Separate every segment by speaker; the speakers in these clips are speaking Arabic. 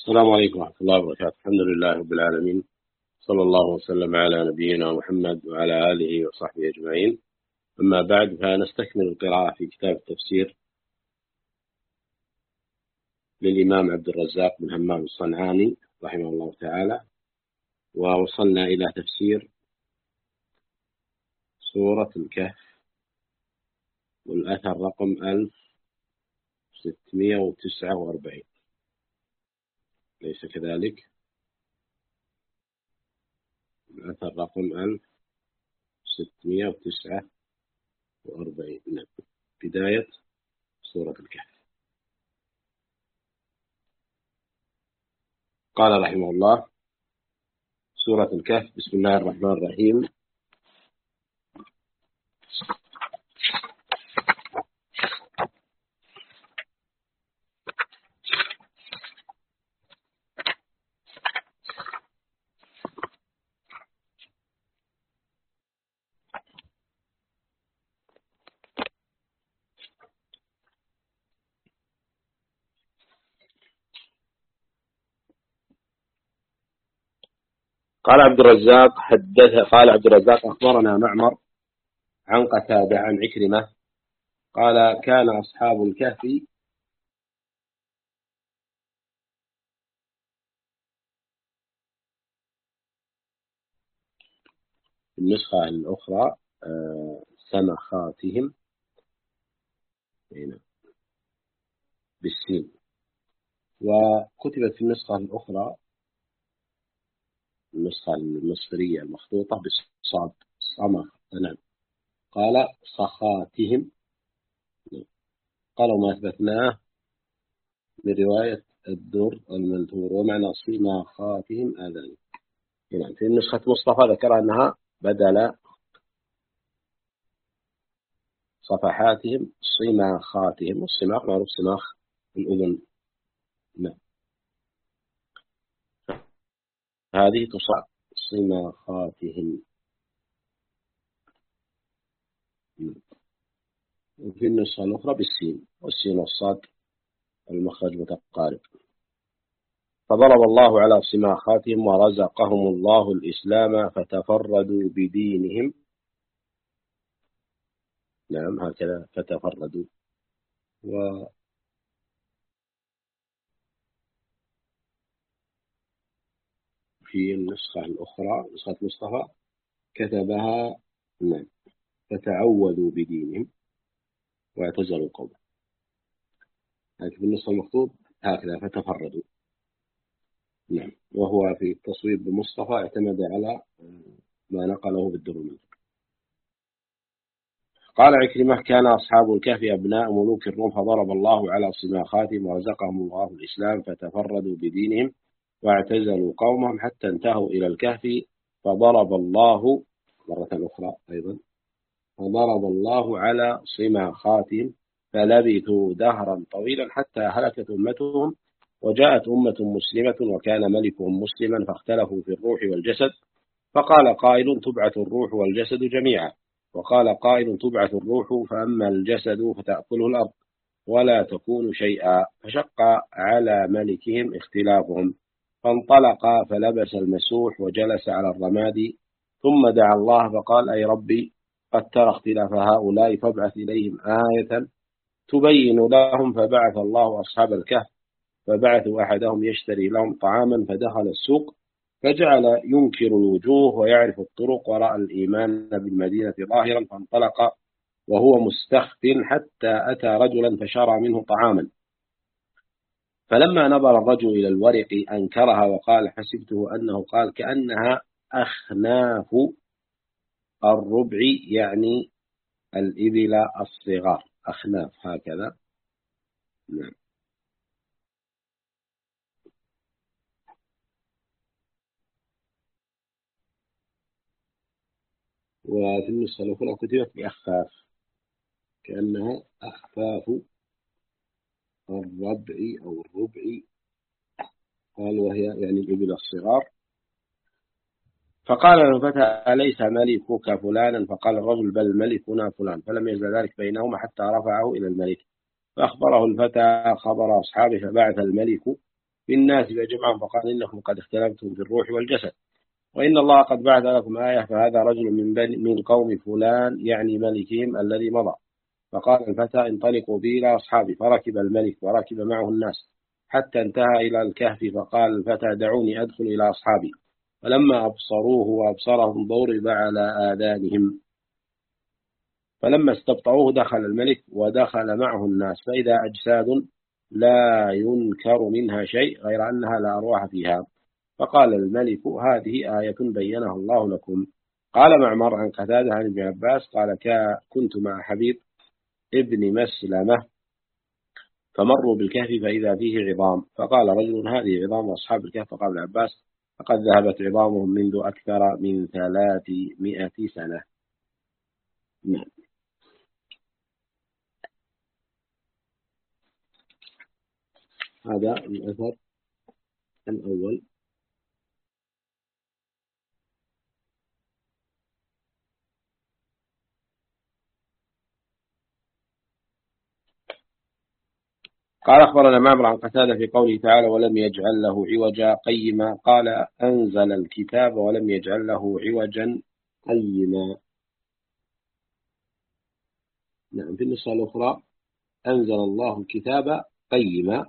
Speaker 1: السلام عليكم ورحمة الله وبركاته. الحمد لله رب العالمين، صلى الله وسلم على نبينا محمد وعلى آله وصحبه أجمعين. أما بعد، فنستكمل القراءة في كتاب التفسير للإمام عبد الرزاق بن همام الصنعاني رحمه الله تعالى، ووصلنا إلى تفسير سورة الكهف والأثر رقم 1649، ليس كذلك؟ الأثر رقم 1649. نعم، بداية سورة الكهف. قال رحمه الله: سورة الكهف. بسم الله الرحمن الرحيم. قال عبد الرزاق أخبرنا معمر عن قتادة عن عكرمة قال: كان أصحاب الكهف في النسخة الأخرى سمخاتهم بالسين، وكتبت في النسخة الأخرى النسخة المصرية المخطوطة بالصاد صمخ. نعم، قال صخاتهم. قالوا ما أثبتناه من رواية الدر المنثور، ومعنى صمخاتهم آذان. نعم، في نسخة مصطفى ذكر أنها بدل صفحاتهم صماخاتهم، والصماخ معروف صماخ الأذن. نعم، هذه تصاب صماخاتهم. وفي النسخة الأخرى بالسين، والسين والصاد المخرج متقارب. فضرب الله على صماخاتهم ورزقهم الله الإسلام فتفردوا بدينهم. نعم، هكذا فتفردوا. وفي النسخة الأخرى نسخة مصطفى كتبها نعم فتعوذوا بدينهم واعتزلوا قومه. لكن في النسخة المخطوط هكذا فتفردوا. نعم، وهو في التصويب بمصطفى اعتمد على ما نقله بالدر المنثور. قال عكرمة: كان أصحاب الكهف أبناء ملوك الروم، فضرب الله على صماخاتهم ورزقهم الله الإسلام فتفردوا بدينهم واعتزلوا قومهم حتى انتهوا إلى الكهف، فضرب الله مرة أخرى أيضا فضرب الله على صماخاتهم فلبثوا دهرا طويلا حتى هلكت أمتهم، وجاءت أمة مسلمة وكان ملكهم مسلما، فاختلفوا في الروح والجسد، فقال قائل: تبعث الروح والجسد جميعا، وقال قائل: تبعث الروح فأما الجسد فتأكله الأرض ولا تكون شيئا، فشق على ملكهم اختلافهم، فانطلق فلبس المسوح وجلس على الرماد، ثم دعا الله فقال: أي ربي، قد ترى اختلاف هؤلاء فابعث إليهم آية تبين لهم. فبعث الله أصحاب الكهف، فبعثوا أحدهم يشتري لهم طعاما، فدخل السوق فجعل ينكر الوجوه ويعرف الطرق، ورأى الإيمان بالمدينة ظاهرا، فانطلق وهو مستخف حتى أتى رجلا فشرى منه طعاما، فلما نظر الرجل إلى الورق أنكرها وقال: حسبته أنه قال كأنها أخناف الربع، يعني الإبل الصغار، أخناف هكذا. نعم. وفي النسخة الأخرى كتبت بأخفاف، كأنها أخفاف الربع أو الربع، قال وهي يعني الإبل الصغار. فقال له الفتى: أليس ملكك فلانا؟ فقال الرجل: بل ملكنا فلان. فلم يزل ذلك بينهما حتى رفعه إلى الملك، فأخبره الفتى خبر أصحابه، فبعث الملك في الناس فجمعهم فقال إنكم قد اختلفتم في الروح والجسد، وإن الله قد بعث لكم آية، فهذا رجل من قوم فلان يعني ملكهم الذي مضى. فقال الفتى انطلقوا بي إلى أصحابي، فركب الملك وركب معه الناس حتى انتهى إلى الكهف، فقال الفتى دعوني أدخل إلى أصحابي. فلما أبصروه وأبصرهم ضرب على آذانهم، فلما استبطأوه دخل الملك ودخل معه الناس، فإذا أجساد لا ينكر منها شيء غير أنها لا أرواح فيها. فقال الملك هذه آية بينها الله لكم. قال معمر عن قتادة عن ابن عباس قال كنت مع حبيب ابن مسلمة فمروا بالكهف فإذا فيه عظام، فقال رجل هذه عظام أصحاب الكهف، فقال ابن عباس فقد ذهبت عظامهم منذ أكثر من 300 سنة. نعم. هذا الأثر الأول. قال أخبرنا معمر عن قتادة في قوله تعالى ولم يجعل له عوجا قيما، قال أنزل الكتاب ولم يجعل له عوجا قيما. نعم. في النسخة الأخرى أنزل الله الكتاب قيما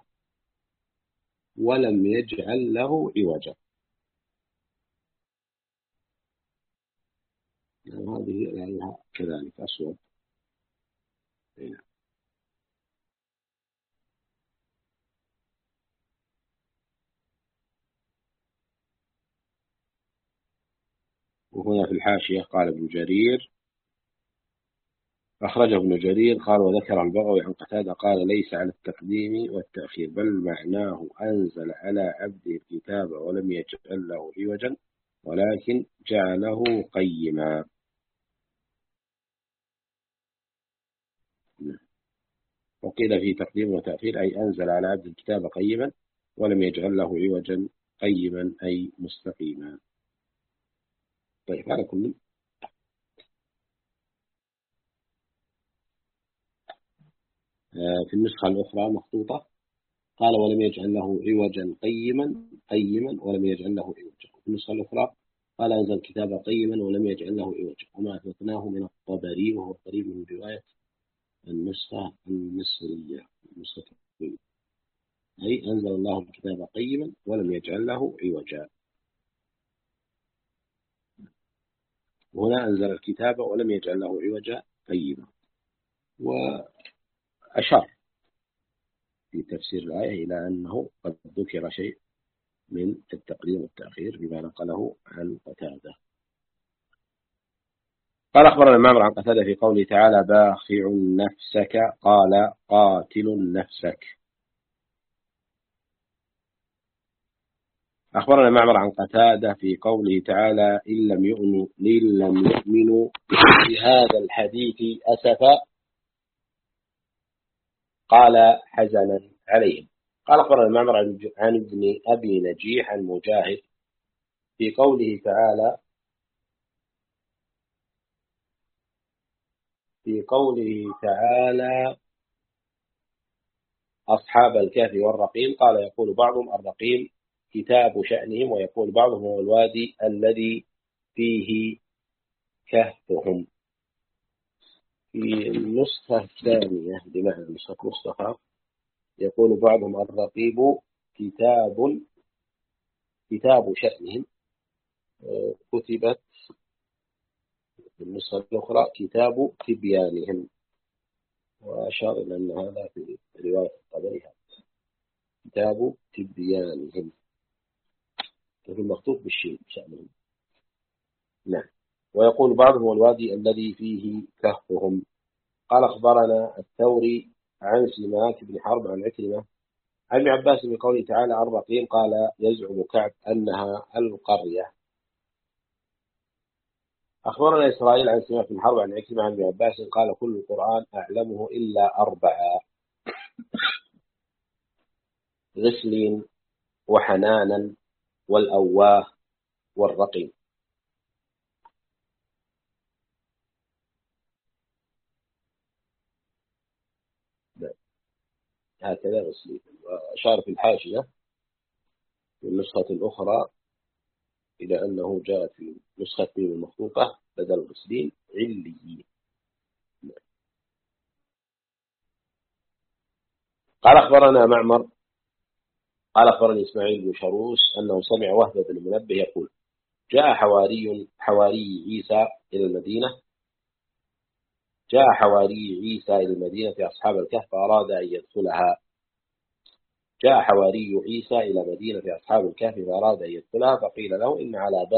Speaker 1: ولم يجعل له عوجا. نعم. هذه الآية كذلك أسود. نعم. وهنا في الحاشية قال ابن جرير أخرجه ابن جرير قال وذكر البغوي عن قتادة قال ليس على التقديم والتأخير، بل معناه أنزل على عبده الكتاب ولم يجعل له عوجا ولكن جعله قيما. وقيل في تقديم وتأخير أي أنزل على عبد الكتاب قيما ولم يجعل له عوجا قيما أي مستقيما. طيب على كل في النسخة الأخرى مخطوطة قال ولم يجعل له عوجا قيما ولم يجعل له عوجا. في النسخة الأخرى قال أنزل الكتاب قيما ولم يجعل له عوجا، وما أثبتناه من الطبري وهو قريب من رواية النسخة المصرية أي أنزل الله الكتاب قيما ولم يجعل له عوجا. وهنا أنزل الكتاب ولم يجعل له عوجا قيما. وأشار في تفسير الآية إلى أنه قد ذكر شيء من التقديم والتأخير بما نقله عن قتادة. قال أخبرنا معمر عن قتادة في قوله تعالى باخع نفسك قال قاتل نفسك. أخبرنا معمر عن قتادة في قوله تعالى إن لم يؤمنوا بهذا الحديث أسفا قال حزنا عليهم. قال أخبرنا معمر عن ابن أبي نجيح عن مجاهد في قوله تعالى أصحاب الكهف والرقيم قال يقول بعضهم الرقيم كتاب شأنهم ويقول بعضهم هو الوادي الذي فيه كهفهم. في النسخة الثانية بمعنى نسخة مصطفى يقول بعضهم الرقيب كتاب شأنهم، كتبت في النسخة الأخرى كتاب تبيانهم، وأشار إلى أن هذا في رواية الطبري كتاب تبيانهم في المخطوط بالشين شأنهم. نعم. ويقول بعضهم الوادي الذي فيه كهفهم. قال أخبرنا الثوري عن سماك بن حرب عن عكرمة عن ابن عباس بقوله تعالى الرقيم قال يزعم كعب أنها القرية. أخبرنا إسرائيل عن سماك بن حرب عن عكرمة عن ابن عباس قال كل القرآن أعلمه إلا 4 غسلين وحنانا والأواه والرقيم. هكذا غسلين. وأشار في الحاشية في النسخة الأخرى إلى أنه جاء في نسخة ميم المخطوطة بدل غسلين عليين. قال أخبرنا معمر قال أخبرني إسماعيل بن شروس أنه سمع وهب بن المنبه يقول جاء حواري عيسى إلى المدينة أصحاب الكهف فأراد أن يدخلها. جاء حواري عيسى إلى مدينة أصحاب الكهف فأراد أن يدخلها فقيل له إن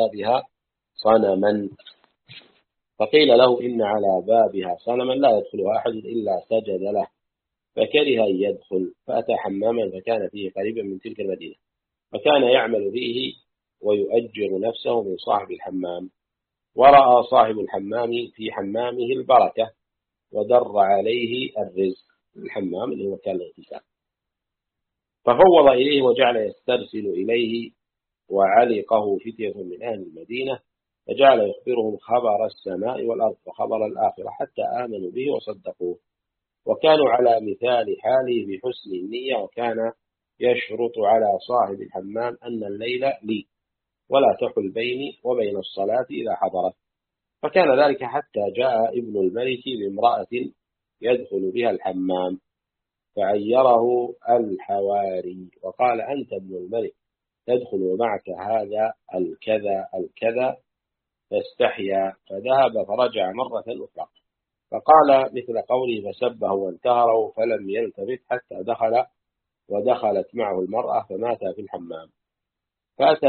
Speaker 1: على بابها صنما لا يدخلها أحد إلا سجد له فكره أن يدخل فأتى حماما فكان فيه قريبا من تلك المدينة فكان يعمل فيه ويؤجر نفسه من صاحب الحمام ورأى صاحب الحمام في حمامه البركة ودر عليه الرزق. الحمام اللي هو كان الاغتسال ففوض إليه وجعل يسترسل إليه وعلقه فتية من أهل المدينة فجعل يخبرهم خبر السماء والأرض وخبر الآخرة حتى آمنوا به وصدقوه وكانوا على مثال حاله بحسن النية وكان يشرط على صاحب الحمام أن الليل لي ولا تحل بيني وبين الصلاة إذا حضرت. فكان ذلك حتى جاء ابن الملك بامرأة يدخل بها الحمام فعيره الحواري وقال أنت ابن الملك تدخل معك هذا الكذا فاستحيا فذهب فرجع مرة أخرى فقال مثل قوله فسبه وانتهره فلم يلتفت حتى دخل ودخلت معه المرأة فمات في الحمام. فأتي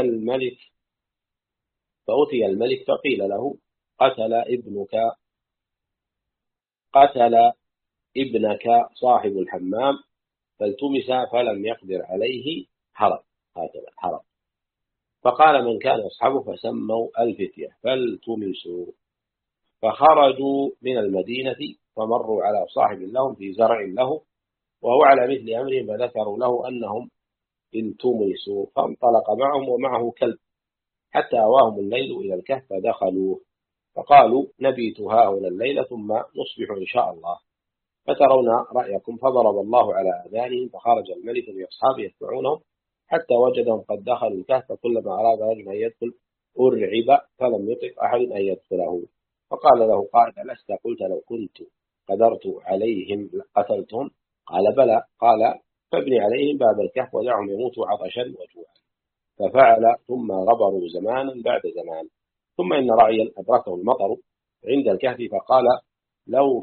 Speaker 1: الملك فقيل له قتل ابنك صاحب الحمام فالتمس فلم يقدر عليه هرب. فقال من كان يصحبه فسموا الفتية فالتمسوا فخرجوا من المدينة فمروا على صاحب لهم في زرع له وهو على مثل أمرهم فذكروا له أنهم التمسوا فانطلق معهم ومعه كلب حتى أواهم الليل إلى الكهف فدخلوه فقالوا نبيت هاهنا الليلة ثم نصبح إن شاء الله فترون رأيكم فضرب الله على آذانهم فخرج الملك بأصحابه يتبعونهم حتى وجدهم قد دخلوا الكهف فكلما أراد رجل أن يدخل أرعب فلم يطق أحد أن يدخله فقال له قائل ألست قلت لو كنت قدرت عليهم قتلتهم قال بلى قال فابني عليهم باب الكهف ودعهم يموتوا عطشا وجوعا ففعل ثم غبروا زمانا بعد زمان ثم إن رعيا أدركه المطر عند الكهف فقال لو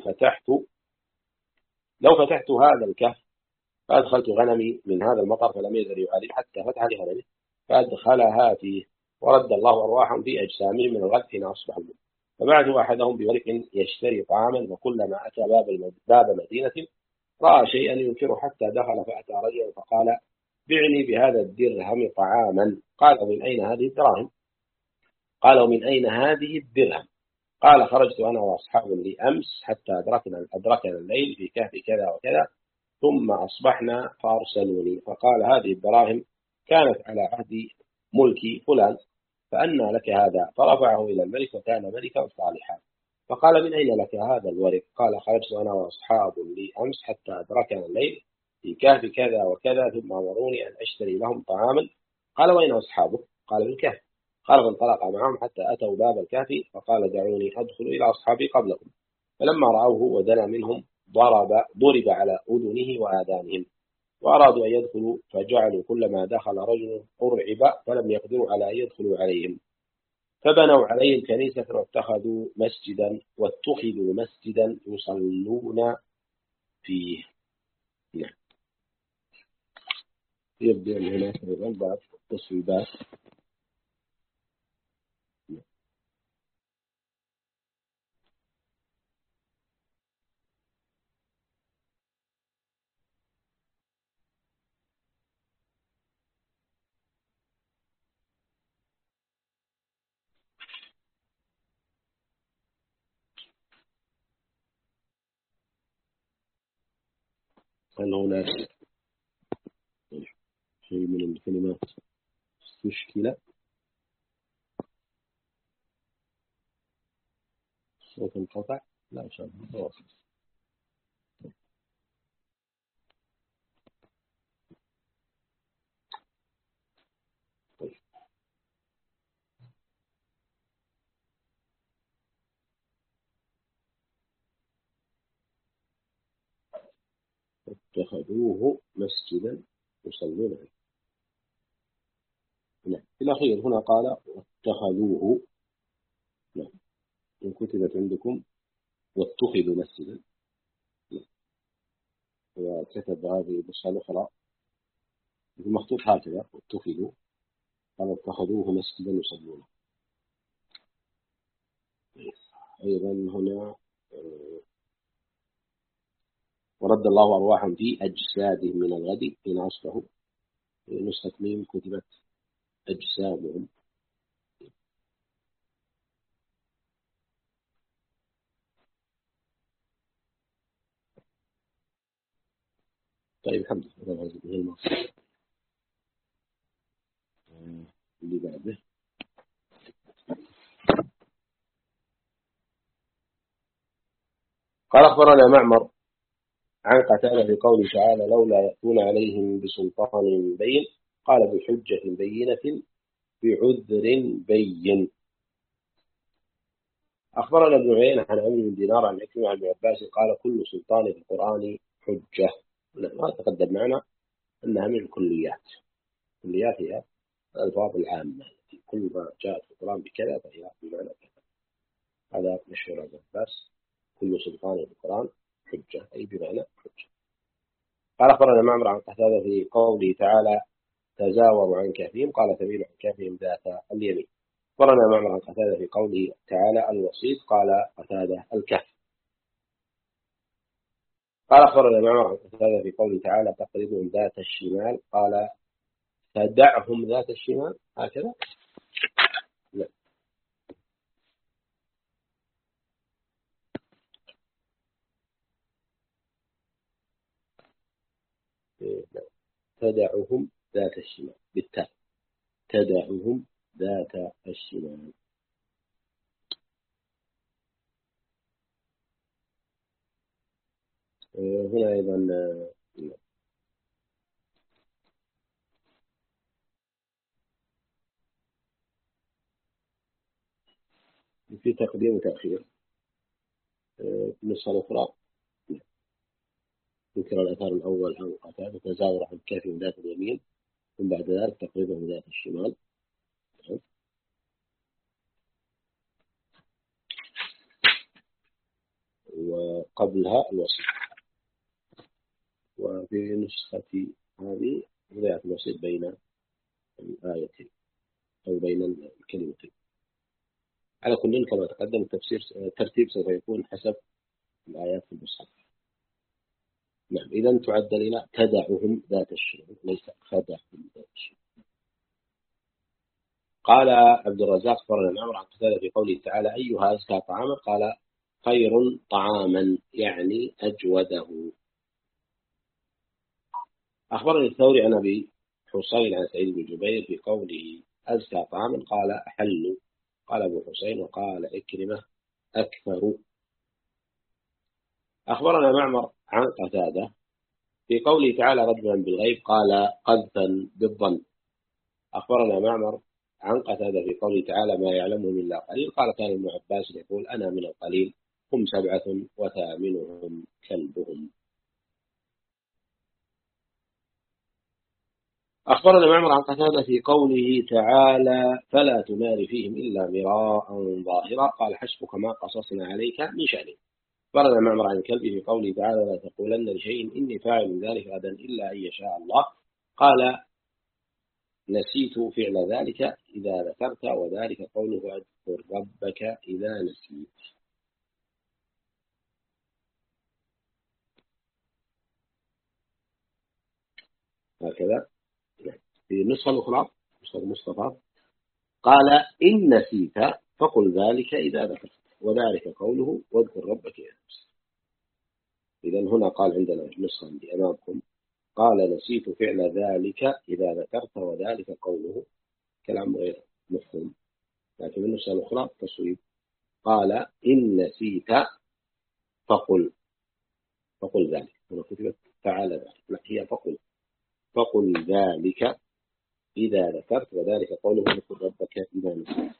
Speaker 1: فتحت هذا الكهف فأدخلت غنمي من هذا المطر فلم يزل يعالج حتى فتح لغنمه فأدخلها فيه ورد الله أرواحهم في أجسامهم من الغد حين أصبحوا فبعثوا أحدهم بورق يشتري طعاما فكلما أتى باب مدينة رأى شيئا ينكره حتى دخل فأتى رجلا فقال بعني بهذا الدرهم طعاما قال ومن أين هذه الدراهم قال ومن أين هذه الدرهم قال خرجت أنا وأصحاب لي أمس حتى أدركنا الليل في كهف كذا وكذا ثم أصبحنا فأرسلوني فقال هذه الدراهم كانت على عهد ملك فلان فأنى لك هذا فرفعه إلى الملك وكان ملكا صالحا فقال من أين لك هذا الورق قال خرجت أنا وأصحاب لي أمس حتى أدركنا الليل في كهف كذا وكذا ثم أمروني أن أشتري لهم طعاما قال وأين أصحابه قال بالكهف قال فانطلق معهم حتى أتوا باب الكهف فقال دعوني أدخل إلى أصحابي قبلكم فلما رأوه ودنا منهم ضرب على أذنه وآذانهم وأرادوا أن يدخلوا فجعلوا كلما دخل رجل أرعب فلم يقدروا على أن يدخلوا عليهم فبنوا عليهم كنيسة واتخذوا مسجدا يصلون فيه. نعم. يبدأ هناك أيضا بعض التصويبات. هل هناك شيء من الكلمات مشكلة؟ صوت انقطع؟ لا إن شاء الله. اتخذوه مسجدا يصلون فيه. نعم. في الأخير هنا قال واتخذوه. نعم. إن كتبت عندكم واتخذوا مسجدا. نعم. وكتب هذه النسخة الأخرى المخطوط هكذا واتخذوا، قال اتخذوه مسجدا يصلون. أيضا هنا ورد الله أرواحهم في أجسادهم من الغد إن أصله. نسخة ميم كتبت أجسامهم. طيب الحمد لله. اللي بعده قال أخبرنا معمر عن قتادة في قوله تعالى لولا يأتون عليهم بسلطان بين قال بحجة بينة بعذر بين. أخبرنا ابن عيينة عن عمرو بن دينار عن عكرمة عن ابن عباس قال كل سلطان في القرآن حجة. ما تقدم معنا أنها من الكليات. الكليات هي الألفاظ العامة كل ما جاءت في القرآن بكذا فهي بمعنى كذا. هذا مشهور عن ابن عباس كل سلطان في القرآن حجة أي بمعنى حجة. قال أخبرنا معمر عن قتادة في قوله تعالى تزاوروا عن كهفهم قال تميل عن كهفهم ذات اليمين. أخبرنا معمر عن قتادة في قوله تعالى الوسيط قال قتادة الكهف. قال أخبرنا معمر عن قتادة في قوله تعالى تقرضهم ذات الشمال قال تدعهم ذات الشمال هكذا. لا. تدعهم ذات الشمال بالتاء تدعهم ذات الشمال. هنا أيضا في تقديم وتأخير في النسخة الأخرى ذكر الأثار الأول عن قتادة تزاور عن كهفهم ذات اليمين ثم بعد ذلك تقريبهم ذات الشمال. وقبلها الوسيط. وفي نسخة هذه وضعت الوسيط بين الآيتين أو بين الكلمتين. على كل كما تقدم الترتيب سوف يكون حسب الآيات في المصحف. نعم. إذا تعدل إلى تدعهم ذات الشمال ليس خدعهم ذات الشمال. قال عبد الرزاق أخبرنا معمر عن قتادة في قوله تعالى أيها أزكى طعاما قال خير طعاما يعني أجوده. أخبرني الثوري عن أبي حسين عن سعيد بن جبير في قوله أزكى طعاما قال أحل قال أبو حسين وقال عكرمة أكثر. أخبرنا معمر عن قتادة في قوله تعالى رجلا بالغيب قال قذفا بالظن. أخبرنا معمر عن قتادة في قوله تعالى ما يعلمهم إلا قليل قال كان ابن عباس يقول أنا من القليل هم 7 وثامنهم كلبهم. أخبرنا معمر عن قتادة في قوله تعالى فلا تمار فيهم إلا مراء ظاهرا قال حسبك ما قصصنا عليك من شأنه. أخبرنا معمر عن الكلب في قوله تعالى لا تقولن لشيء إني فاعل ذلك غدا إلا أن يشاء الله قال نسيت فعل ذلك إذا ذكرت وذلك قوله اذكر ربك إذا نسيت. هكذا في النسخة الأخرى نسخة المصطفى قال إن نسيت فقل ذلك إذا ذكرت وذلك قوله واذكر ربك إذا نسيت. إذا هنا قال عندنا نسخة أمامكم قال نسيت فعل ذلك إذا ذكرت وذلك قوله كلام غير مفهوم. لكن النسخة الأخرى تصويب قال إن نسيت فقل ذلك. هنا كتبت تعالى ذلك لا هي فقل ذلك إذا ذكرت وذلك قوله اذكر ربك إذا نسيت.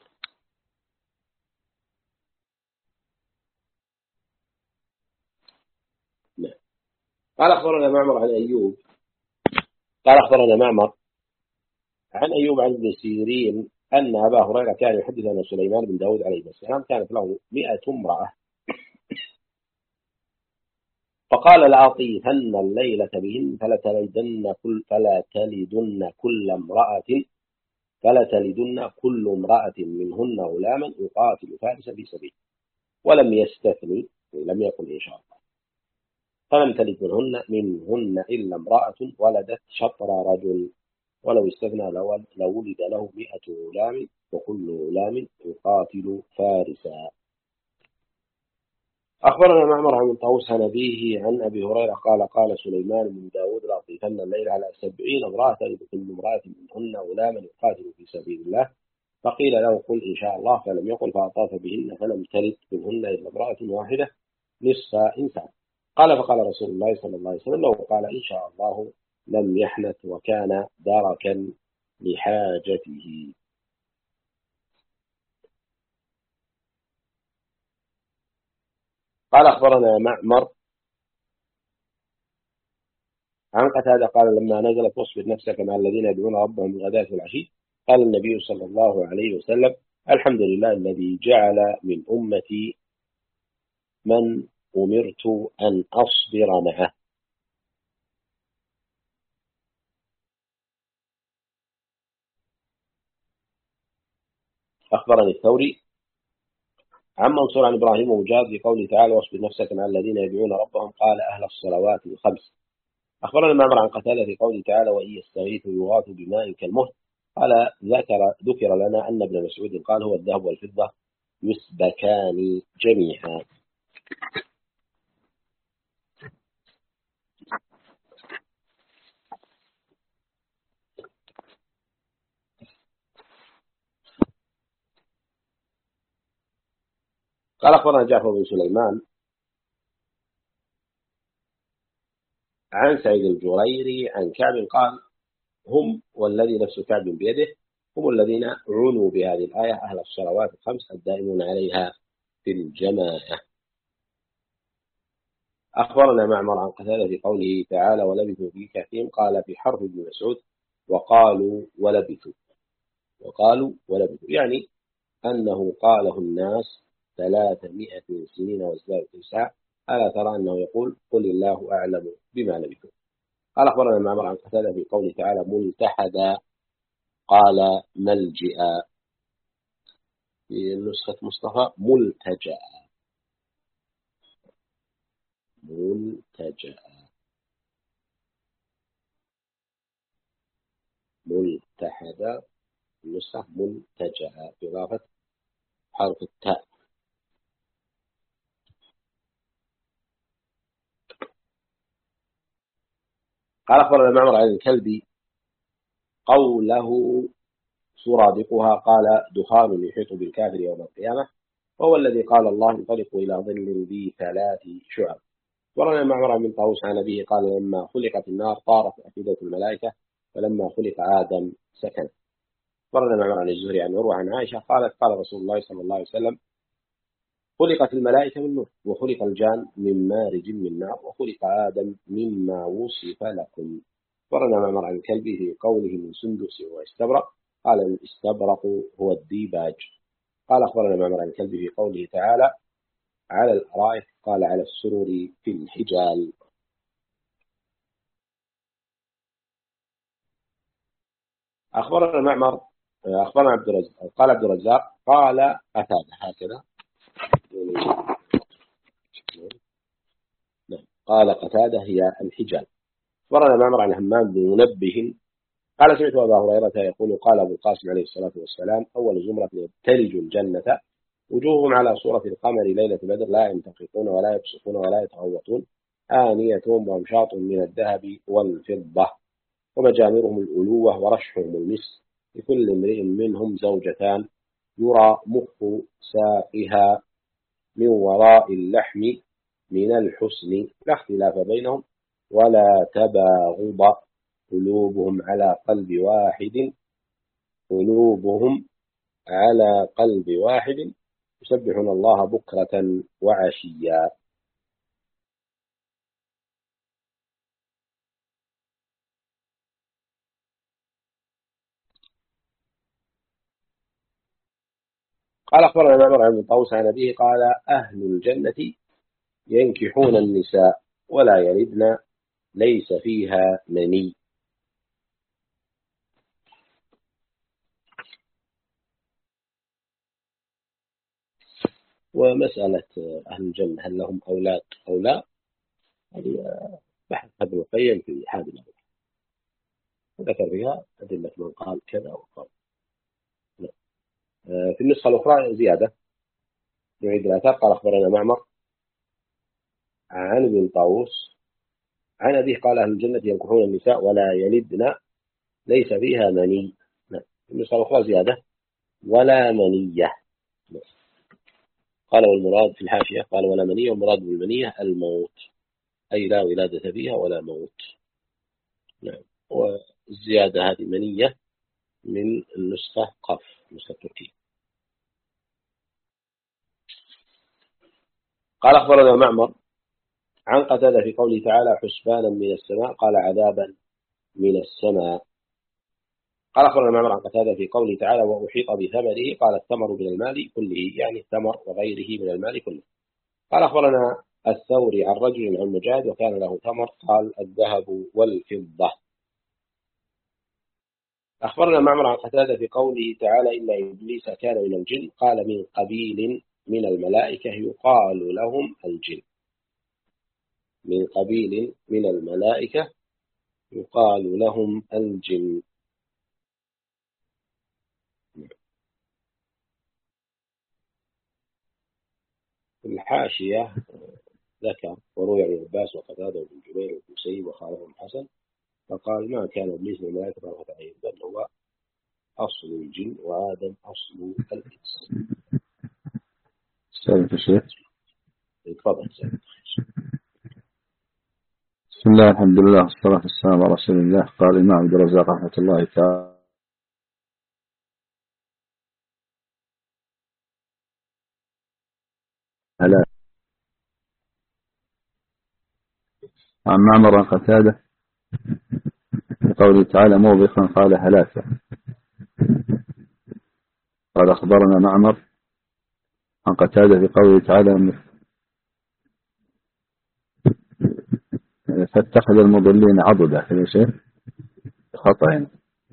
Speaker 1: قال أخبرنا معمر عن أيوب قال أخبرنا معمر عن أيوب عن ابن سيرين أن أبا هريرة كان يحدث أن سليمان بن داود عليه السلام كانت له 100 امرأة، فقال لأطيفن الليلة بهن فلا تلدن كل امرأة منهن غلاما يقاتل فارسا في سبيله، ولم يستثني، لم يقل إن شاء الله، فلم تلد منهن إلا امرأة ولدت شطر رجل، ولو استثنى لولد له 100 غلام وكل غلام يقاتل فارسا. أخبرنا معمر عن طاووس عن أبيه عن أبي هريرة قال قال سليمان بن داود لأطيفن الليل على 70 امرأة لكل امرأة منهن غلاما يقاتل في سبيل الله، فقيل له قل إن شاء الله، فلم يقل، فأطاف بهن فلم تلد منهن إلا امرأة واحدة نصف إنسان. قال فقال رسول الله صلى الله عليه وسلم لو قال إن شاء الله لم يحنث وكان دركا لحاجته. قال أخبرنا معمر عن قتادة قال لما نزلت واصبر نفسك مع الذين يدعون ربهم بالغداة والعشي قال النبي صلى الله عليه وسلم الحمد لله الذي جعل من أمتي من أمرت أن أصبر معه. أخبرني الثوري عن منصور عن إبراهيم ومجاهد في قوله تعالى واصبر نفسك مع الذين يدعون ربهم قال أهل الصلوات الخمس. أخبرنا معمر عن قتادة في قوله تعالى وإن يستغيثوا يغاثوا بماء كالمهل قال ذكر لنا أن ابن مسعود قال هو الذهب والفضة يسبكان جميعا. قال أخبرنا جعفر بن سليمان عن سعيد الجريري عن كعب قال هم والذي نفس كعب بيده هم الذين عنوا بهذه الآية أهل الصلوات الخمس الدائمون عليها في الجماعة. أخبرنا معمر عن قتادة في قوله تعالى ولبثوا في كهفهم قال في حرف ابن مسعود وقالوا ولبثوا يعني أنه قاله الناس 300 سنين وازدادوا 9. ألا ترى أنه يقول قل الله أعلم بما لبثوا. قال أخبرنا معمر عن قتادة في قوله تعالى ملتحدا قال ملجئا، في نسخة مصطفى ملتجأ ملتحدا، النسخة ملتجأ بإضافة حرف التاء. قال أخبرنا معمر عن الكلبي قوله سرادقها قال دخان يحيط بالكافر يوم القيامة، وهو الذي قال الله انطلقوا إلى ظل ذي 3 شعب. ورنا معمر من طاووس عن أبيه قال لما خلقت النار طارت أفئدة الملائكة ولما خلق آدم سكن. ورنا معمر عن الزهري عن عروة عن عائشة قالت قال رسول الله صلى الله عليه وسلم خلقت الملائكة من نور وخلق الجان من مارج من نار وخلق آدم مما وصف لكم. ورنا معمر عن كلبه في قوله من سندس واستبرق قال الاستبرق هو الديباج. قال أخبرنا معمر عن كلبه في قوله تعالى على الأرائك قال على السرور في الحجال. أخبرنا معمر أخبرنا عبد الرزاق قال أتانا هكذا قال قتادة هي الحجال. أخبرنا معمر عن همام بن منبه قال سمعت أبا هريرة يقول قال أبو القاسم عليه الصلاة والسلام أول زمرة تلج الجنة وجوههم على صورة القمر ليلة بدر لا ينتقطون ولا يبصقون ولا يتغوطون آنيتهم وأمشاط من الذهب والفضة ومجامرهم الألوة ورشحهم المسك لكل امرئ منهم زوجتان يرى مخ ساقها من وراء اللحم من الحسن لا اختلاف بينهم ولا تباغض قلوبهم على قلب واحد يسبحون الله بكرة وعشيا. قال أخبرنا معمر عن طاووس عن أبيه قال أهل الجنة ينكحون النساء ولا يلدن ليس فيها مني. ومسألة أهل الجنة هل لهم أولاد أو لا، هذه بحث ابن القيم في هذه الأمور، ذكر فيها أدلة من قال كذا وقال. في النسخة الأخرى زيادة نعيد الآثار. قال أخبرنا معمر عن ابن طاووس عن أبيه قال أهل الجنة ينكحون النساء ولا يلدن ليس فيها مني. في النسخة الأخرى زيادة ولا منية. قال والمراد في الحاشية قال ولا منية، والمراد بالمنية الموت، أي لا ولادة فيها ولا موت. نعم. والزيادة هذه منية من النسخة قف، النسخة التركية. قال أخبرنا معمر عن قتادة في قوله تعالى حسبانا من السماء قال عذابا من السماء. قال أخبرنا معمر عن قتادة في قوله تعالى وأحيط بثمره قال الثمر من المال كله، يعني الثمر وغيره من المال كله. قال أخبرنا الثوري عن رجل عن مجاهد وكان له ثمر قال الذهب والفضة. أخبرنا معمر عن قتادة في قوله تعالى إن إبليس كان من الجن قال من قبيل من الملائكة يقال لهم الجن. من قبيل من الملائكة يقال لهم الجن. في الحاشية ذكر وروي عن عباس وقتادة وابن جبير وابن مسيب وخالد بن حسن فقال ما كان إبليس من الملائكة طرفة عين بل هو أصل الجن وآدم أصل الإنس.
Speaker 2: سلام الشيخ.
Speaker 1: تفضل.
Speaker 2: بسم الله الحمد لله والصلاة والسلام على رسول الله. قال الإمام عبد الرزاق رحمة الله تعالى عن معمر عن قتادة بقوله تعالى موبقا قال هلاكا. قال أخبرنا معمر عن قتادة بقوله تعالى فاتخذ المضلين عضدا. في شيء خطأ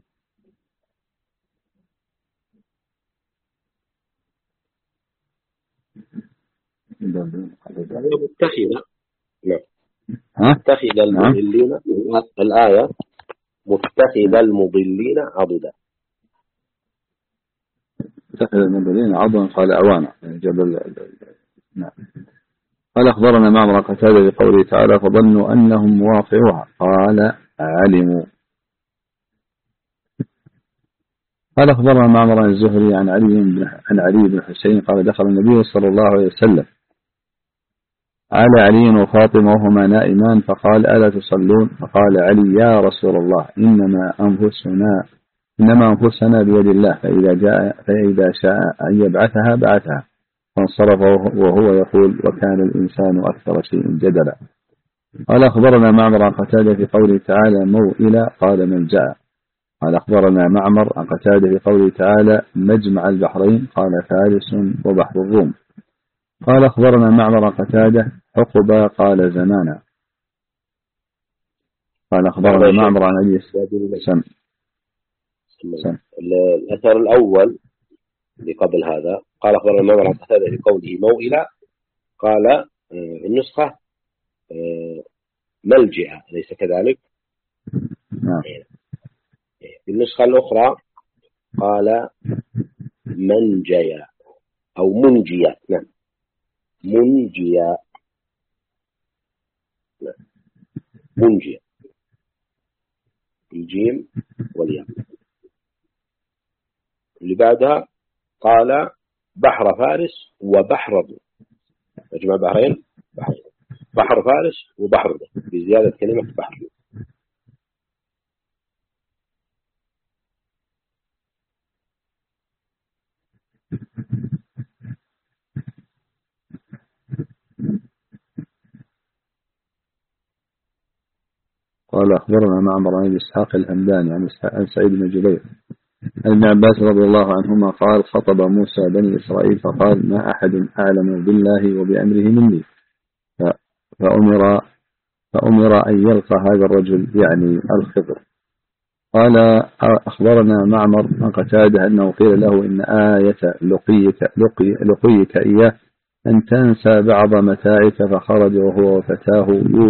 Speaker 1: متخذ. نعم.
Speaker 2: ها؟
Speaker 1: متخذ المضلين. الآية متخذ المضلين عضدا.
Speaker 2: اتخذ المضلين عضدا قال أوانا جبل. نعم. قال أخبرنا معمر عن قتادة بقوله تعالى فظنوا أنهم واقعوها قال علموا. قال أخبرنا معمر عن الزهري عن علي بن حسين قال دخل النبي صلى الله عليه وسلم على علي وفاطمة وهما نائمان فقال ألا تصلون؟ فقال علي يا رسول الله إنما أنفسنا بيد الله فإذا شاء أن يبعثها بعثها. فانصرف وهو يقول وكان الإنسان أكثر شيء جدلا. قال أخبرنا معمر عن قتادة في قوله تعالى موئلة قال ملجأ. قال أخبرنا معمر عن قتادة في قوله تعالى مجمع البحرين قال فارس وبحر الروم. قال أخبرنا معمر عن قتادة عقبة قال زمانا. قال أخبرنا معمر عن أبي سم.
Speaker 1: الأثر الأول اللي قبل هذا قال أخبرنا معمر عن قتادة في قوله موئلة قال النسخة ملجئة أليس كذلك؟
Speaker 2: نعم.
Speaker 1: في النسخة الأخرى قال منجيا أو منجيا. نعم منجيا. نعم. منجيا الجيم والياء. اللي بعدها قال بحر فارس وبحر الروم. مجمع بحرين بحر فارس وبحر الروم بزيادة كلمة بحر.
Speaker 2: قال أخبرنا معمر عن إسحاق الهمداني عن سعيد بن جبير ابن عباس رضي الله عنهما قال خطب موسى بني إسرائيل فقال ما أحد أعلم بالله وبأمره مني، فأمر, فأمر أن يلقى هذا الرجل يعني الخضر. قال أخبرنا معمر عن قتادة أنه قيل له إن آية لقيك إياه أن تنسى بعض متاعك، فخرج وهو وفتاه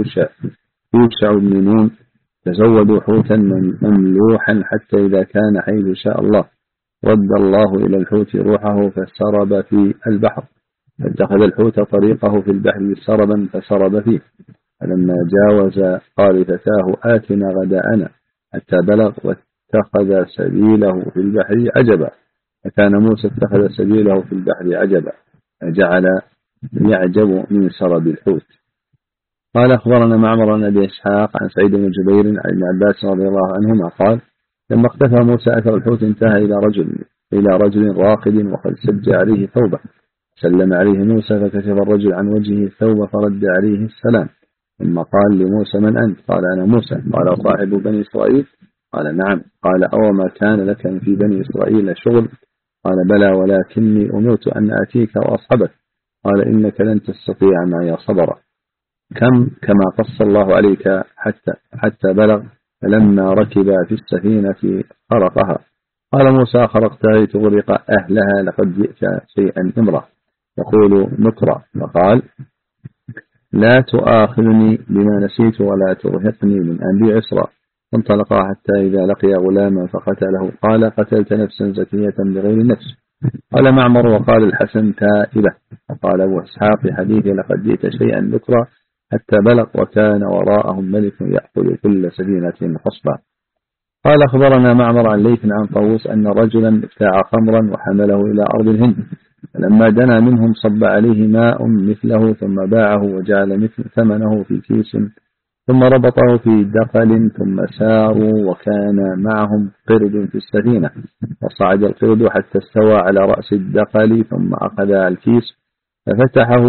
Speaker 2: يوشع بن نون تزودوا حوتا مملوحا حتى إذا كان حيث شاء الله رد الله إلى الحوت روحه فسرب في البحر، فاتخذ الحوت طريقه في البحر سربا فسرب فيه، فلما جاوز قال فتاه آتنا غداءنا حتى بلغ واتخذ سبيله في البحر عجبا، فكان موسى اتخذ سبيله في البحر عجبا فجعل يعجب من سرب الحوت. قال أخبرنا معمر بن أبي إسحاق عن سعيد بن جبير عن ابن عباس رضي الله عنهما قال لما اختفى موسى أثر الحوت انتهى إلى رجل راقد وقد سج عليه ثوبه، سلم عليه موسى فكشف الرجل عن وجهه الثوب فرد عليه السلام، ثم قال لموسى من أنت؟ قال أنا موسى. قال صاحب بني إسرائيل؟ قال نعم. قال أو ما كان لك في بني إسرائيل شغل؟ قال بلى ولكني أمرت أن آتيك وأصحبك. قال إنك لن تستطيع معي صبرا. كما قص الله عليك حتى بلغ، فلما ركب في السفينة خرقها. قال موسى خرقتها لتغرق أهلها لقد جئت شيئا إمرا يقول نكرا. فقال لا تؤاخذني بما نسيت ولا ترهقني من أمري عسرا. فانطلقا حتى إذا لقي غلاما فقتله. قال قتلت نفسا زكية بغير نفس. قال معمر وقال الحسن تائبة. وقال أبو إسحاق في حديثه لقد جئت شيئا نكرا حتى بلغ وكان وراءهم ملك يأخذ كل سفينة حصبا. قال أخبرنا معمر عن ليث عن طاووس أن رجلا ابتاع خمرا وحمله إلى أرض الهند، فلما دنا منهم صب عليه ماء مثله ثم باعه وجعل مثل ثمنه في كيس ثم ربطه في دقل، ثم ساروا وكان معهم قرد في السفينة، فصعد القرد حتى استوى على رأس الدقل ثم أخذ الكيس ففتحه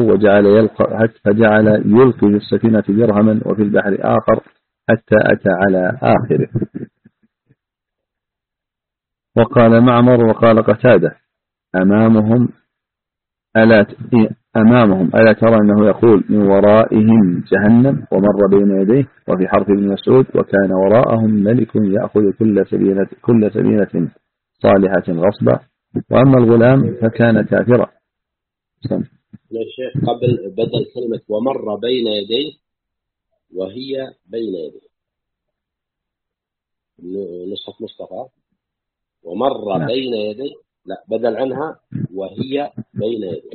Speaker 2: فجعل يلقي في السفينة درهما وفي البحر آخر حتى أتى على آخره. وقال معمر وقال قتادة أمامهم ألا ترى أنه يقول من ورائهم جهنم ومر بين يديه. وفي حرف ابن مسعود وكان وراءهم ملك يأخذ كل سفينة صالحة غصبا. وأما الغلام فكان كافرا.
Speaker 1: يا شيخ قبل بدل كلمة ومر بين يديه وهي بين يديه نسخة مصطفى ومر
Speaker 2: نعم.
Speaker 1: بين يديه لا بدل عنها وهي بين يديه.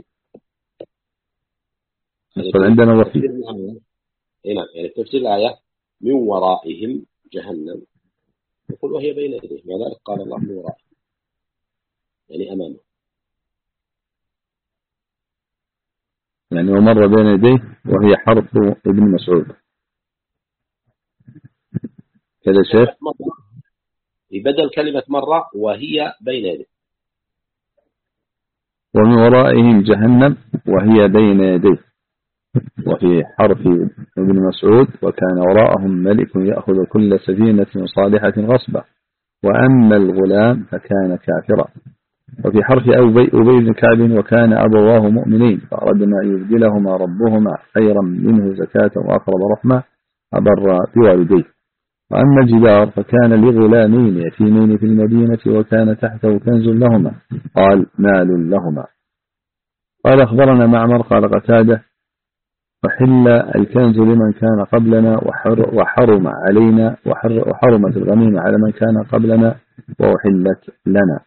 Speaker 2: عندنا وفي
Speaker 1: يعني تفسير الآية من ورائهم جهنم يقول وهي بين يديه، وذلك قال الله من ورائه يعني أمامه،
Speaker 2: يعني ومر بين يديه وهي حرف ابن مسعود كذا شيخ.
Speaker 1: بدل كلمة مرة وهي بين يديه.
Speaker 2: ومن ورائهم جهنم وهي بين يديه. وفي حرف ابن مسعود وكان وراءهم ملك يأخذ كل سفينة صالحة غصبا. وأما الغلام فكان كافرا. وفي حرف أبي بن كعب وكان أبواه مؤمنين فأردنا أن يبدلهما ربهما خيرا منه زكاة وأقرب رحمة أبر بوالديه. وأما الجدار فكان لغلامين يتيمين في المدينة وكان تحته كنز لهما قال مال لهما. قال أخبرنا معمر قال قتادة وحل الكنز لمن كان قبلنا وحرم علينا وحرمت الغنيمة على من كان قبلنا وأحلت لنا.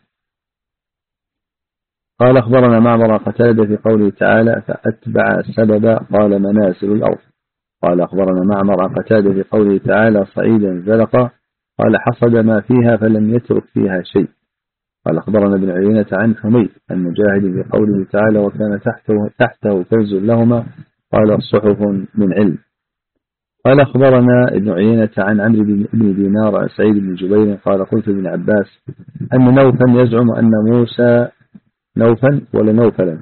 Speaker 2: قال أخبرنا معمر قتادة في قوله تعالى فأتبع سببا قال منازل الأرض. قال أخبرنا معمر عن قتادة في قوله تعالى صعيدا زلقا قال حصد ما فيها فلم يترك فيها شيء. قال أخبرنا ابن عيينة عن حميد المجاهد في قوله تعالى وكان تحته كنز لهما قال الصحف من علم. قال أخبرنا ابن عيينة عن عمرو بن دينار عن سعيد بن جبير قال قلت ابن عباس أن نوفا يزعم أن موسى نوفا ولا نوفلا؟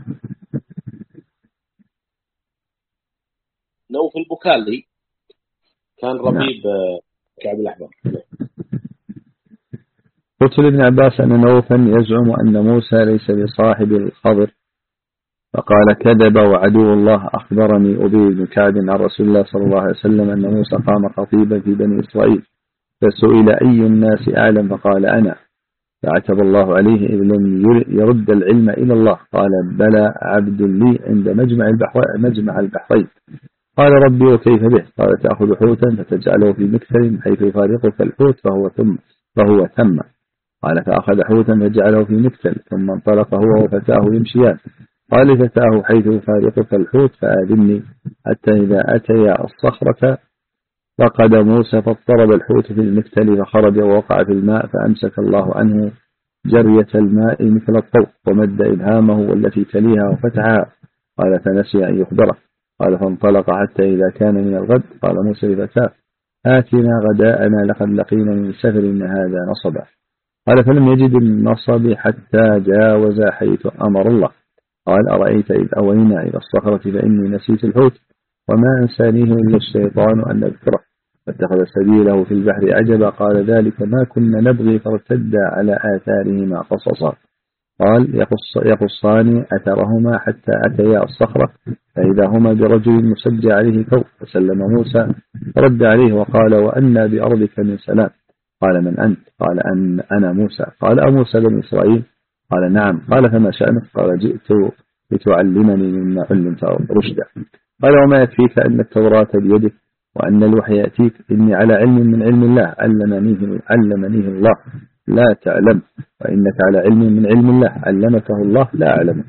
Speaker 1: نوف البكالي كان ربيب كعب الأحبار.
Speaker 2: قلت لابن عباس أن نوفا يزعم أن موسى ليس بصاحب الخضر، فقال كذب وعدو الله أخبرني أبي بن كعب عن رسول الله صلى الله عليه وسلم أن موسى قام خطيبا في بني إسرائيل فسئل أي الناس أعلم فقال أنا، فعتب الله عليه إذ لم يرد العلم إلى الله. قال بلى عبد لي عند مجمع البحرين. قال ربي وكيف به؟ قال تأخذ حوتا فتجعله في مكتل حيث يفارقك الحوت فهو ثم. قال فأخذ حوتا فجعله في مكتل ثم انطلق هو وفتاه يمشيان. قال فتاه حيث يفارقك الحوت فآذني، حتى إذا أتيا الصخرة فقد موسى فاضطرب الحوت في المكتل فخرج ووقع في الماء فأمسك الله عنه جرية الماء مثل الطوق ومد إبهامه والتي تليها وفتحها. قال فنسي أن يخبره. قال فانطلق حتى إذا كان من الغد قال موسى لفتاه آتنا غداءنا لقد لقينا من سفرنا هذا نصبا. قال فلم يجد النصب حتى جاوز حيث أمر الله. قال أرأيت إذ أوينا إلى الصخرة فإني نسيت الحوت وما أنسانيه إلا الشيطان أن أذكره فاتخذ سبيله في البحر عجبا. قال ذلك ما كنا نبغي فارتدا على آثارهما قصصا. قال يقصان أثرهما حتى أتيا الصخرة فإذا هما برجل مسجى عليه ثوب فسلم موسى فرد عليه وقال وأنا بأرضك من سلام. قال من أنت؟ قال أنا موسى. قال أموسى بن إسرائيل؟ قال نعم. قال فما شأنك؟ قال جئت لتعلمني مما علمت رشدا. قال وما يكفيك أن التوراة بيدك وأن الوحي يأتيك؟ إني على علم من علم الله علمنيه الله لا تعلم، وإنك على علم من علم الله علمكه الله لا أعلم.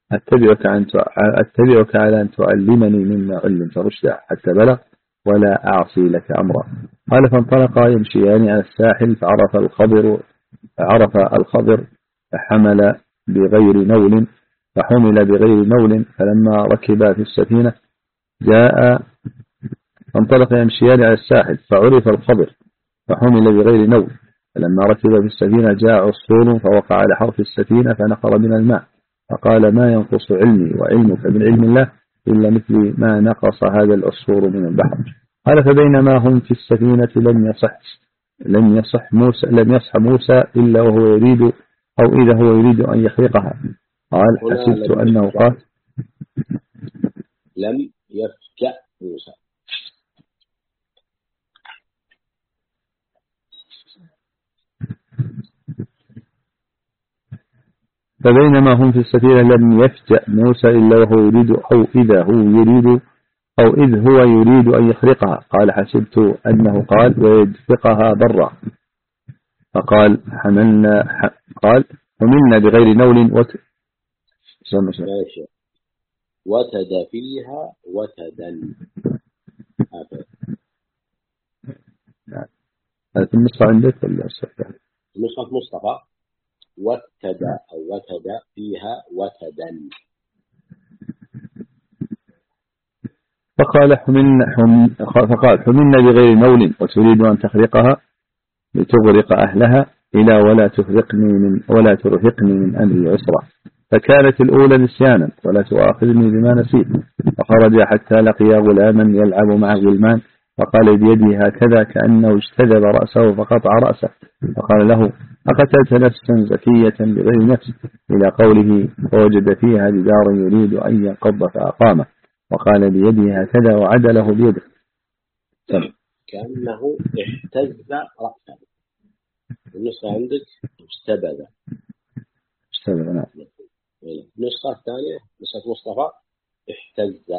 Speaker 2: أتبعك على أن تعلمني مما علمت رشدا حتى بلغ ولا أعصي لك أمرا. قال فانطلقا يمشيان على الساحل فعرف الخضر فحمل بغير نول فلما ركبا في السفينة فانطلق يمشيان على الساحل فعرف الخضر فحمل بغير نول فلما ركب في السفينة جاء عصفور فوقع على حرف السفينة فنقر من الماء فقال ما ينقص علمي وعلمك من علم الله إلا مثل ما نقص هذا العصفور من البحر. قال فبينما هم في السفينة لم يصح موسى إلا وهو يريد أو إذا هو يريد أن يخرقها. قال حسبت أنه قال
Speaker 1: لم يفجأ موسى.
Speaker 2: فبينما هم في السفينة لم يفجأ موسى إلا وهو يريد أو إذ هو يريد أن يخرقها. قال حسبت أنه قال ويدفقها برا. فقال حملنا بغير نول
Speaker 1: وتد فيها وتدا.
Speaker 2: هذا في النسخة عندك ولا
Speaker 1: نسخة مصطفى وتد أو وتد فيها وتدا.
Speaker 2: فقال حملنا بغير نول وتريد أن تخرقها لتغرق أهلها إلى ولا ترهقني من أمري عسرا. فكانت الأولى نسيانا ولا تؤاخذني بما نسيت. فخرج حتى لقي غلاما يلعب مع غلمان فقال بيده هكذا كأنه اجتذب رأسه فقطع رأسه. فقال له أقتلت نفسا زكية بغير نفس إلى قوله فوجد فيها جدارا يريد أن ينقض فأقامه. وقال بيده هكذا وعدله بيده
Speaker 1: كأنه احتز رأسه. النسخة عندك استبد.
Speaker 2: نعم.
Speaker 1: النسخة الثانية نسخة مصطفى احتز.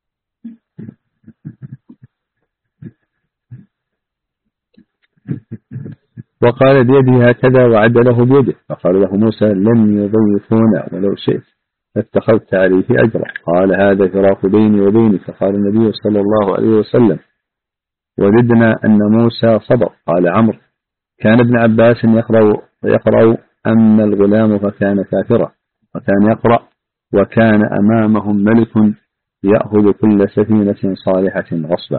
Speaker 2: وقال بيده هكذا وعدله بيده. فقال له موسى لن يضيفونا ولو شئت فاتخذت عليه أجرا. قال هذا فراق بيني وبينك. فقال النبي صلى الله عليه وسلم وددنا أن موسى صبر. قال عمرو كان ابن عباس يقرأ أما الغلام فكان كافرا وكان يقرأ وكان أمامهم ملك يأخذ كل سفينة صالحة غصبا.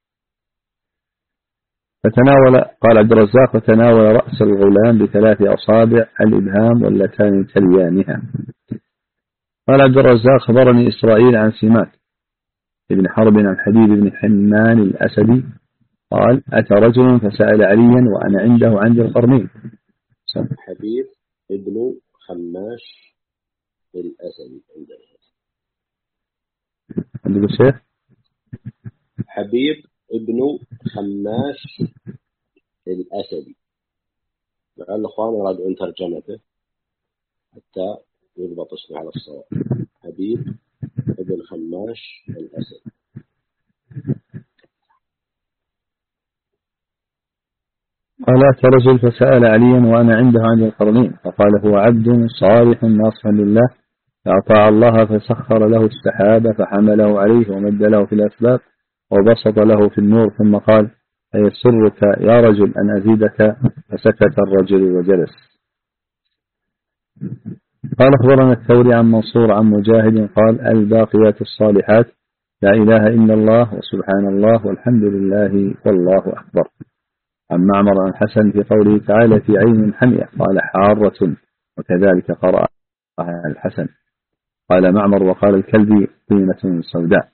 Speaker 2: قال عبد الرزاق فتناول رأس الغلام بثلاث أصابع الإبهام واللتان تليانها. قال عبد الرزاق خبرني إسرائيل عن سماك ابن حرب عن حبيب بن حنان الأسدي قال أتى رجل فسأل عليا وأنا عنده عند القرنين
Speaker 1: حبيب ابن خماش الأسدي عندنا.
Speaker 2: عندك الشيخ
Speaker 1: حبيب ابن خماش الأسدي. مع الأخوان يراجعون ترجمته حتى يضبط اسمه على الصواب. حبيب ابن خماش الأسدي.
Speaker 2: قال أتى رجل فسأل عليا وأنا عنده عن القرنين فقال هو عبد صالح ناصح لله فأطاع الله فسخر له السحاب فحمله عليه ومد له في الأسباب وبسط له في النور ثم قال أيسرك يا رجل أن أزيدك فسكت الرجل وجلس. قال أخبرنا الثوري عن منصور عن مجاهد قال الباقيات الصالحات لا إله إلا الله وسبحان الله والحمد لله والله أكبر. عن معمر عن حسن في قوله تعالى في عين حمية قال حارة وكذلك قرأ الحسن. قال معمر وقال الكلبي طينة سوداء.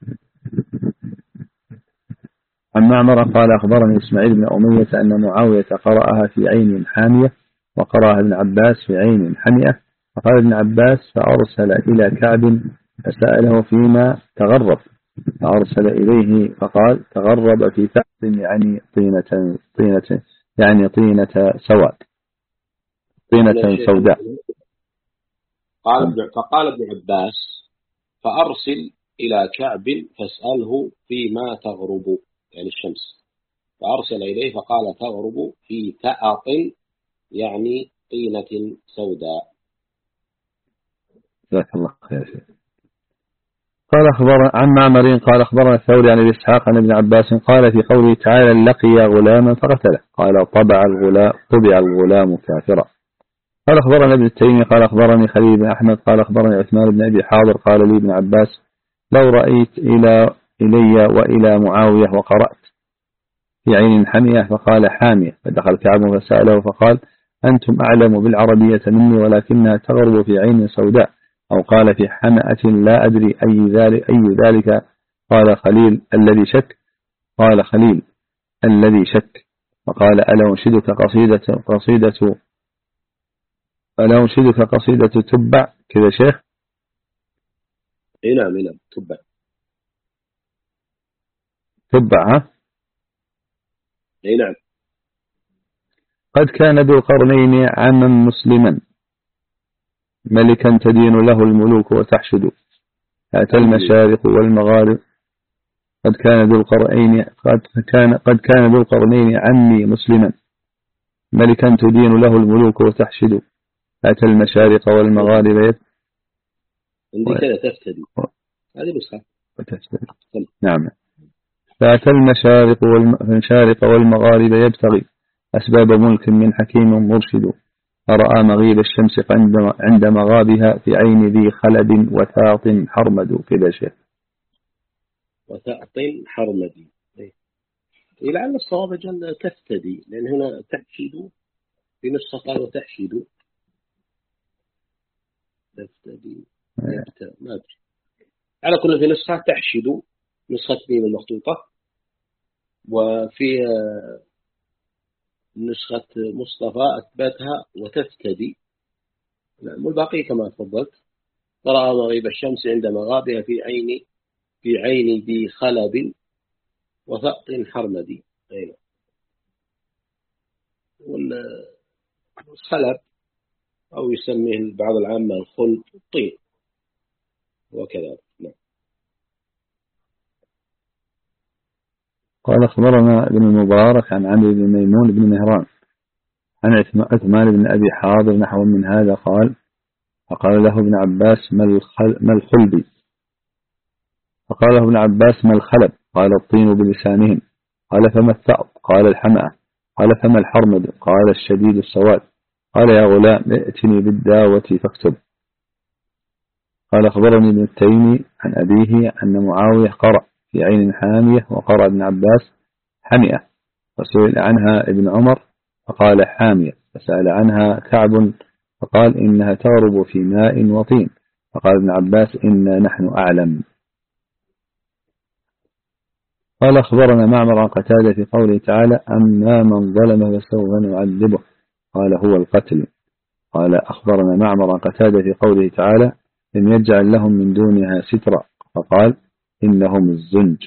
Speaker 2: عن معمر قال أخبرني إسماعيل بن أمية أن معاوية قرأها في عين حامية وقرأها ابن عباس في عين حمية. فقال ابن عباس فأرسل إلى كعب فسأله فيما تغرب فأرسل إليه فقال تغرب في ثأر يعني طينة يعني طينة سواد طينة سوداء.
Speaker 1: فقال ابن عباس فأرسل إلى كعب فاسأله فيما تغرب يعني الشمس. فأرسل إليه فقال تغرب في تأط يعني طينة سوداء.
Speaker 2: جزاك الله خير. قال أخبر عن معمر قال أخبرنا الثوري عن إسحاق عن ابن عباس قال في قوله تعالى لقي غلاما فقتله قال طبع الغلام كافرا. قال أخبرنا ابن التيمي قال أخبرني خليل بن أحمد قال أخبرني عثمان بن أبي حاضر قال لي ابن عباس لو رأيت إلي وإلى معاوية وقرأت في عين حمية فقال حامية فدخل كعب فسأله فقال أنتم أعلم بالعربية مني ولكنها تغرب في عين سوداء أو قال في حمأة لا أدري أي ذلك. قال خليل الذي شك قال خليل الذي شك فقال ألا أنشدك قصيدة تبع كذا شيخ.
Speaker 1: نعم
Speaker 2: تبع
Speaker 1: نعم.
Speaker 2: قد كان ذو القرنين عاما مسلما ملكا تدين له الملوك وتحشد أتى المشارق والمغارب. قد كان ذو القرنين عمي مسلما ملكا تدين له الملوك وتحشد أتى المشارق والمغارب.
Speaker 1: عندي كذا تفتدي هذه نسخة.
Speaker 2: نعم. فأتى المشارق والمغارب يبتغي أسباب ملك من حكيم مرشد فرأى مغيب الشمس عند مغابها في عين ذي خلد وثاط حرمد كذا شيء.
Speaker 1: وثاط حرمدي لعل الصواب جل تفتدي لأن هنا تحشد في نسخة قال وتحشد تفتدي ما أدري. على كل في نسخة تحشد نسخة ميم المخطوطة وفي نسخة مصطفى أثبتها وتفتدي. والباقي كما تفضلت ترى مغيب الشمس عند مغابها في عين ذي خلب وثأط حرمدي. والخلب أو يسميه بعض العامة الخلد الطين وكذا.
Speaker 2: قال أخبرنا ابن المبارك عن عمرو بن ميمون بن مهران عن عثمان بن أبي حاضر نحو من هذا قال فقال له ابن عباس ما الخلبي فقال له ابن عباس ما الخلب قال الطين بلسانهم قال فما الثأط قال الحمأة قال فما الحرمد قال الشديد السواد قال يا غلام ائتني بالداوة فاكتب. قال أخبرني ابن التيمي عن أبيه أن معاوية قرأ في عين حامية وقرأ ابن عباس حمئة وسئل عنها ابن عمر فقال حامية فسأل عنها كعب فقال إنها تغرب في ماء وطين فقال ابن عباس إنا نحن أعلم. قال أخبرنا معمر عن قتادة في قوله تعالى أما من ظلم فسوف نعذبه قال هو القتل. قال أخبرنا معمر عن قتادة في قوله تعالى لم يجعل لهم من دونها سترا فقال إنهم الزنج.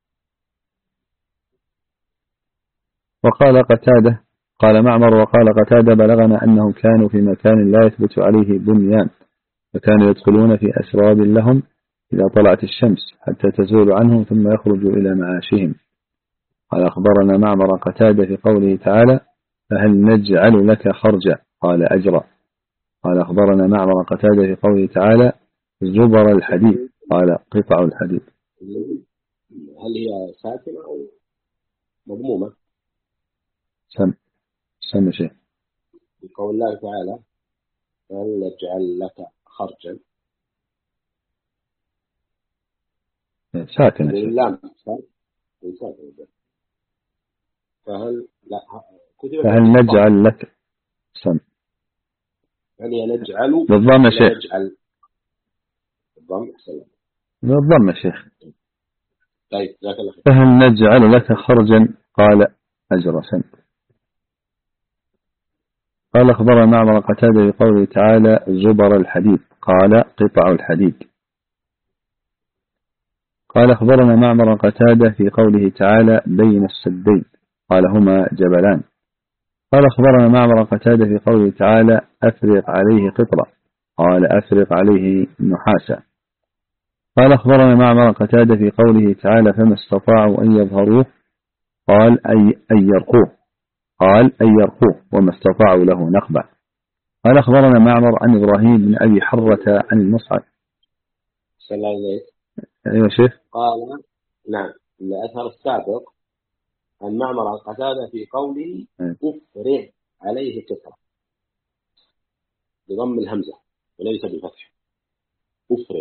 Speaker 2: وقال قتادة قال معمر وقال قتادة بلغنا أنهم كانوا في مكان لا يثبت عليه بنيان فكانوا يدخلون في أسراب لهم إذا طلعت الشمس حتى تزول عنهم ثم يخرجوا إلى معاشهم. قال أخبرنا معمر قتادة في قوله تعالى فهل نجعل لك خرجا قال أجرا. قال أخبرنا معمر قتادة في قوله تعالى زبر الحديد قال قطع الحديد.
Speaker 1: هل هي ساكنة أو مضمومة؟
Speaker 2: سم شيء
Speaker 1: بقول الله تعالى هل نجعل لك خرجا
Speaker 2: ساكنة شيء
Speaker 1: فهل لا
Speaker 2: فهل نجعل لك سم
Speaker 1: يعني نجعل
Speaker 2: بالضم يا شيخ
Speaker 1: نجعل بالضم
Speaker 2: بالضم يا شيخ.
Speaker 1: طيب جزاك الله خير.
Speaker 2: فهل نجعل لك خرجا قال أجر سم. قال أخبرنا معمر قتادة بقوله تعالى زبر الحديد قال قطع الحديد. قال أخبرنا معمر قتادة في قوله تعالى بين السدين قال هما جبلان. قال أخبرنا معمر قتادة في قوله تعالى أفرق عليه قطرة قال أفرق عليه نحاسا. قال أخبرنا معمر قتادة في قوله تعالى فما استطاعوا أن يظهروه قال أي يرقوه قال أي يرقوه وما استطاعوا له نقبة. قال أخبرنا معمر عن إبراهيم بن أبي حرة عن المصعب.
Speaker 1: صلى الله عليه
Speaker 2: أيوة شيخ.
Speaker 1: قال نعم الأثر السابق عن معمر عن قتادة في قوله أفرغ عليه قطرة بضم الهمزة وليس بالفتح أفرغ.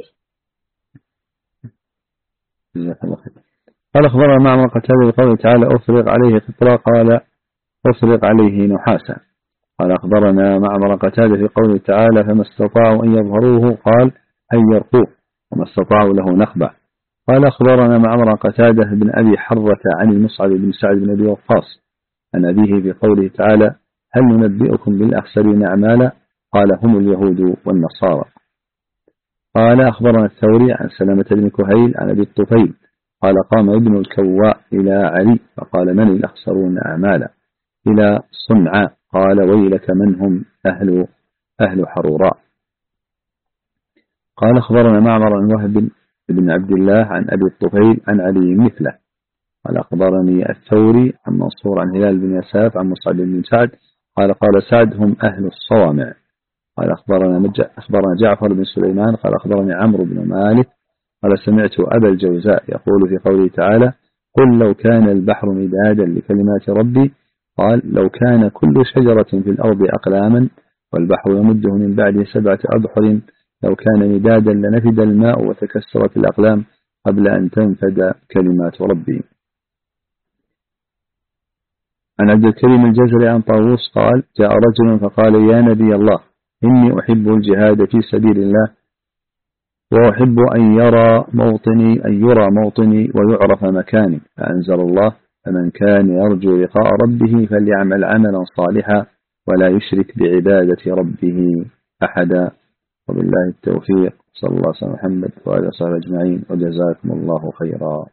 Speaker 2: قال أخبرنا معمر قتادة بقوله تعالى أفرغ عليه قطرة قال أفرغ عليه نحاسا. قال أخبرنا معمر قتادة في قوله تعالى فما استطاعوا أن يظهروه قال أن يرقوه وما استطاعوا له نخبة. قال أخبرنا معمر قتادة بن أبي حرة عن المصعب بن سعد بن أبي وقاص عن أبيه في قوله تعالى هل ننبئكم بالأخسرين أعمالا قال هم اليهود والنصارى. قال أخبرنا الثوري عن سلامة بن كهيل عن أبي الطفيل قال قام ابن الكواء إلى علي فقال من الأخسرون أعمالا إلى صنعاء قال ويلك من هم أهل حروراء. قال أخبرنا معمر عن وهب بن عبد الله عن أبي الطفيل عن علي مثله. قال أخبرني الثوري عن منصور عن هلال بن يساف عن مصعب بن سعد قال سعد هم أهل الصوامع. قال أخبرنا جعفر بن سليمان قال أخبرني عمرو بن مالك قال سمعت أبا الجوزاء يقول في قوله تعالى قل لو كان البحر مدادا لكلمات ربي قال لو كان كل شجرة في الأرض أقلاما والبحر يمده من بعده 7 أبحر لو كان مدادا لنفد الماء وتكسرت الأقلام قبل أن تنفد كلمات ربي. عن عبد الكريم الجزري عن طاووس قال جاء رجل فقال يا نبي الله إني أحب الجهاد في سبيل الله وأحب أن يرى موطني ويعرف مكاني فأنزل الله فمن كان يرجو لقاء ربه فليعمل عملا صالحا ولا يشرك بعبادة ربه أحدا. وبالله التوفيق صلى الله عليه وسلم محمد وآله وصحبه أجمعين وجزاكم الله خيرا.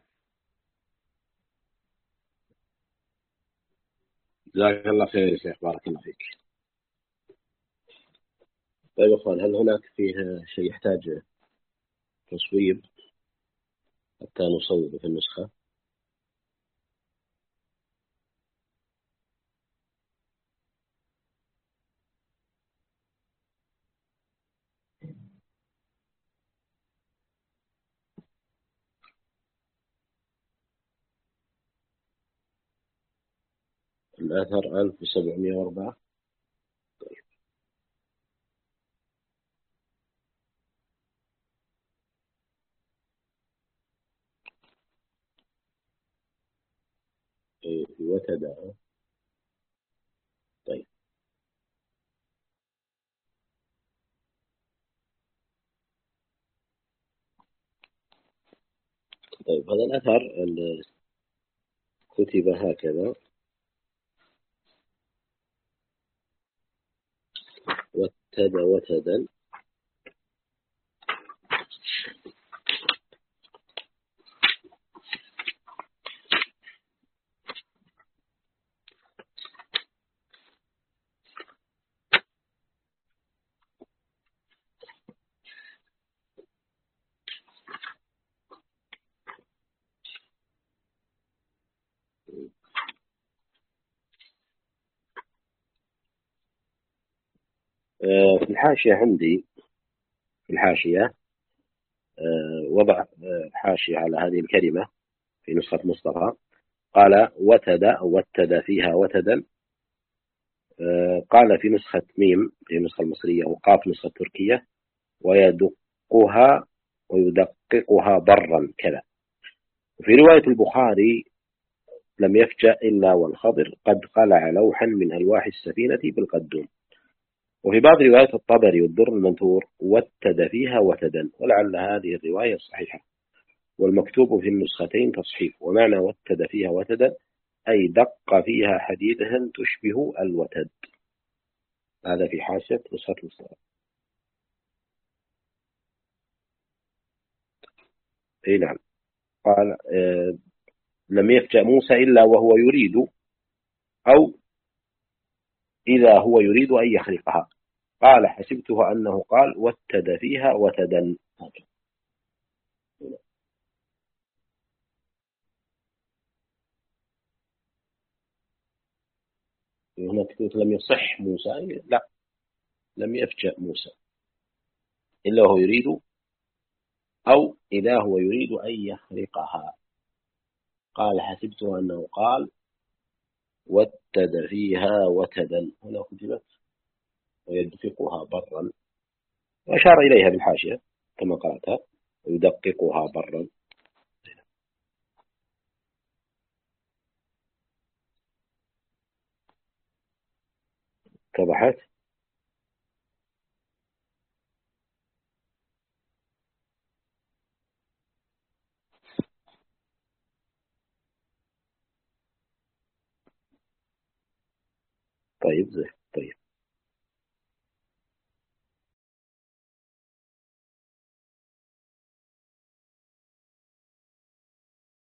Speaker 1: جزاك الله خير يا شيخ بارك الله فيك. طيب أخوان هل هناك فيه شيء يحتاج تصويب حتى نصوب في النسخة؟ الأثر 1704. طيب وتدع. طيب هذا الأثر كتب هكذا وتد وتدا. في الحاشية عندي، في الحاشية وضع حاشية على هذه الكلمة في نسخة مصطفى، قال وتد أو وتد فيها وتدا. قال في نسخة ميم في النسخة المصرية، وقاف نسخة تركية، ويدقها ويدققها برا كذا. وفي رواية البخاري لم يفجأ إلا والخضر قد قلع لوحا من ألواح السفينة بالقدوم. وفي بعض روايات الطبري والدر المنثور وتد فيها وتدا، ولعل هذه الرواية صحيحة، والمكتوب في النسختين تصحيح. ومعنى وتد فيها وتدا أي دق فيها حديدها تشبه الوتد. هذا في حاشية نسخة المصطلح. أي نعم. قال لم يفجأ موسى إلا وهو يريد، أو إذا هو يريد أن يخلقها. قال حسبته أنه قال وتد فيها وتدا. هنا كتبت لم يصح موسى، لا، لم يفجأ موسى إلا وهو يريد، أو إذا هو يريد أن يخلقها. قال حسبته أنه قال وتد فيها وتدا. هنا كتبت ويدفقها برا، وأشار إليها بالحاشية كما قرأتها ويدققها برا. اتضحت؟ طيب زين. طيب.